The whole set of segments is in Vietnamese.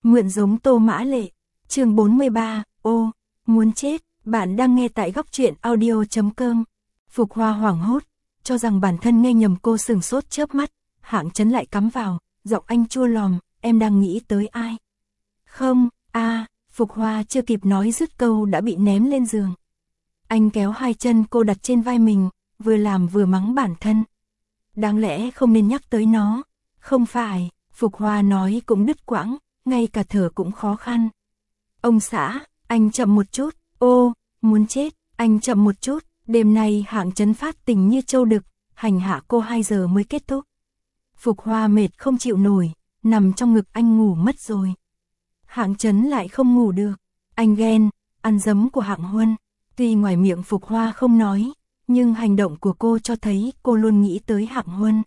Mượn giống Tô Mã Lệ, chương 43, ô, muốn chết, bạn đang nghe tại góc truyện audio.com. Phục Hoa hoảng hốt, cho rằng bản thân nghe nhầm, cô sừng sốt chớp mắt, Hạng Chấn lại cắm vào, giọng anh chua lòm, em đang nghĩ tới ai? Không, Phục Hoa chưa kịp nói dứt câu đã bị ném lên giường. Anh kéo hai chân cô đặt trên vai mình, vừa làm vừa mắng bản thân. Đáng lẽ không nên nhắc tới nó. Không phải, Phục Hoa nói cũng đứt quãng, ngay cả thở cũng khó khăn. Ông xã, anh chậm một chút, ô, muốn chết, anh chậm một chút, đêm nay Hạng Chấn phát tình như trâu đực, hành hạ cô 2 giờ mới kết thúc. Phục Hoa mệt không chịu nổi, nằm trong ngực anh ngủ mất rồi. Hạng Chấn lại không ngủ được, anh ghen, ăn dấm của Hạng Huân. Tuy ngoài miệng Phục Hoa không nói, nhưng hành động của cô cho thấy cô luôn nghĩ tới Hạng Huân.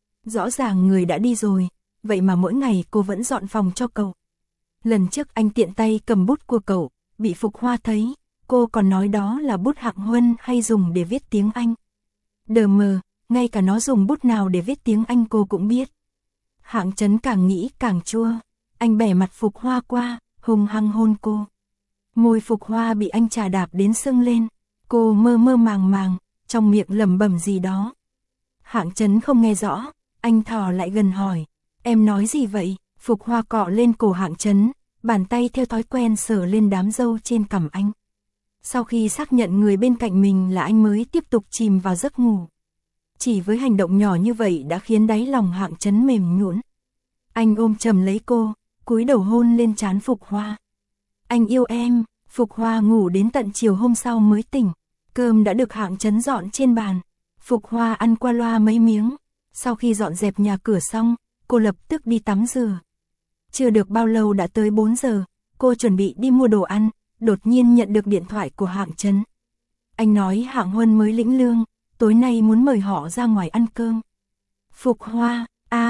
Rõ ràng người đã đi rồi, vậy mà mỗi ngày cô vẫn dọn phòng cho cậu. Lần trước anh tiện tay cầm bút của cậu, bị Phục Hoa thấy, cô còn nói đó là bút Hạng Huân hay dùng để viết tiếng Anh. Đờ mờ, ngay cả nó dùng bút nào để viết tiếng Anh cô cũng biết. Hạng Chấn càng nghĩ càng chua, anh bẻ mặt Phục Hoa qua, hung hăng hôn cô. Môi Phục Hoa bị anh chà đạp đến sưng lên, cô mơ mơ màng màng, trong miệng lẩm bẩm gì đó. Hạng Chấn không nghe rõ, anh thò lại gần hỏi, em nói gì vậy? Phục Hoa cọ lên cổ Hạng Chấn, bàn tay theo thói quen sờ lên đám râu trên cằm anh. Sau khi xác nhận người bên cạnh mình là anh mới tiếp tục chìm vào giấc ngủ. Chỉ với hành động nhỏ như vậy đã khiến đáy lòng Hạng Chấn mềm nhũn. Anh ôm chầm lấy cô, cúi đầu hôn lên trán Phục Hoa. Anh yêu em. Phục Hoa ngủ đến tận chiều hôm sau mới tỉnh. Cơm đã được Hạng Chấn dọn trên bàn. Phục Hoa ăn qua loa mấy miếng. Sau khi dọn dẹp nhà cửa xong, cô lập tức đi tắm rửa. Chưa được bao lâu đã tới 4 giờ, cô chuẩn bị đi mua đồ ăn, đột nhiên nhận được điện thoại của Hạng Chấn. Anh nói Hạng Huân mới lĩnh lương, tối nay muốn mời họ ra ngoài ăn cơm. Phục Hoa,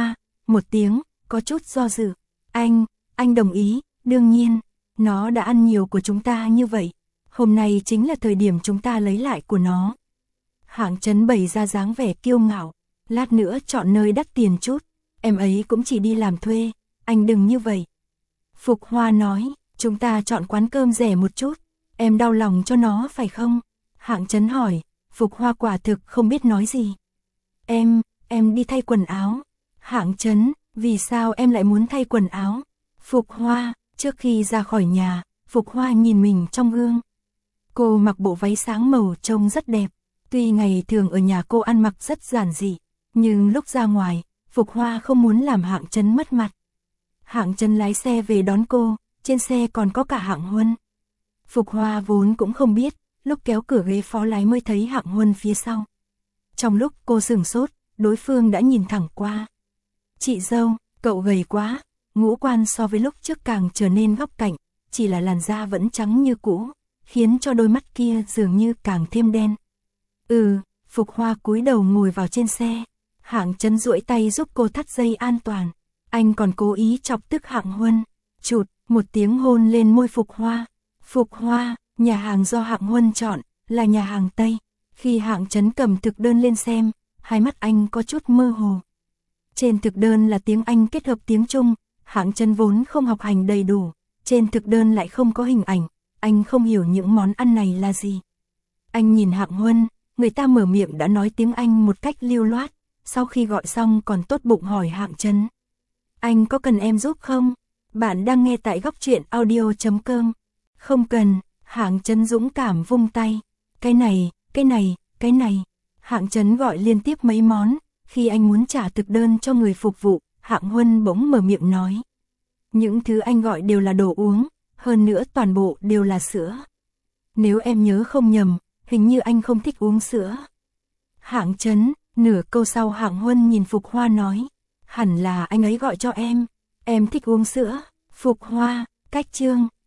một tiếng, có chút do dự. Anh đồng ý, đương nhiên, nó đã ăn nhiều của chúng ta như vậy. Hôm nay chính là thời điểm chúng ta lấy lại của nó. Hạng Chấn bày ra dáng vẻ kiêu ngạo, lát nữa chọn nơi đắt tiền chút, em ấy cũng chỉ đi làm thuê, anh đừng như vậy. Phục Hoa nói, chúng ta chọn quán cơm rẻ một chút, em đau lòng cho nó phải không? Hạng Chấn hỏi, Phục Hoa quả thực không biết nói gì. Em đi thay quần áo. Hạng Chấn, vì sao em lại muốn thay quần áo? Phục Hoa, trước khi ra khỏi nhà, Phục Hoa nhìn mình trong gương. Cô mặc bộ váy sáng màu trông rất đẹp. Tuy ngày thường ở nhà cô ăn mặc rất giản dị, nhưng lúc ra ngoài, Phục Hoa không muốn làm Hạng Chấn mất mặt. Hạng Chấn lái xe về đón cô, trên xe còn có cả Hạng Huân. Phục Hoa vốn cũng không biết, lúc kéo cửa ghế phó lái mới thấy Hạng Huân phía sau. Trong lúc cô sửng sốt, đối phương đã nhìn thẳng qua. Chị dâu, cậu gầy quá, ngũ quan so với lúc trước càng trở nên góc cạnh, chỉ là làn da vẫn trắng như cũ, khiến cho đôi mắt kia dường như càng thêm đen. Phục Hoa cúi đầu ngồi vào trên xe. Hạng Chấn duỗi tay giúp cô thắt dây an toàn. Anh còn cố ý chọc tức Hạng Huân. Chụt, một tiếng hôn lên môi Phục Hoa. Phục Hoa, nhà hàng do Hạng Huân chọn, là nhà hàng Tây. Khi Hạng Chấn cầm thực đơn lên xem, hai mắt anh có chút mơ hồ. Trên thực đơn là tiếng Anh kết hợp tiếng Trung, Hạng Chấn vốn không học hành đầy đủ, trên thực đơn lại không có hình ảnh, anh không hiểu những món ăn này là gì. Anh nhìn Hạng Huân, người ta mở miệng đã nói tiếng Anh một cách lưu loát, sau khi gọi xong còn tốt bụng hỏi Hạng Chấn. Anh có cần em giúp không? Bạn đang nghe tại góc truyện audio.com. Không cần, Hạng Chấn dũng cảm vung tay. Cái này. Hạng Chấn gọi liên tiếp mấy món, khi anh muốn trả thực đơn cho người phục vụ, Hạng Huân bỗng mở miệng nói. Những thứ anh gọi đều là đồ uống, hơn nữa toàn bộ đều là sữa. Nếu em nhớ không nhầm, hình như anh không thích uống sữa. Hạng Chấn, nửa câu sau Hạng Huân nhìn Phục Hoa nói. Hẳn là anh ấy gọi cho em thích uống sữa. Phục Hoa, cách chương.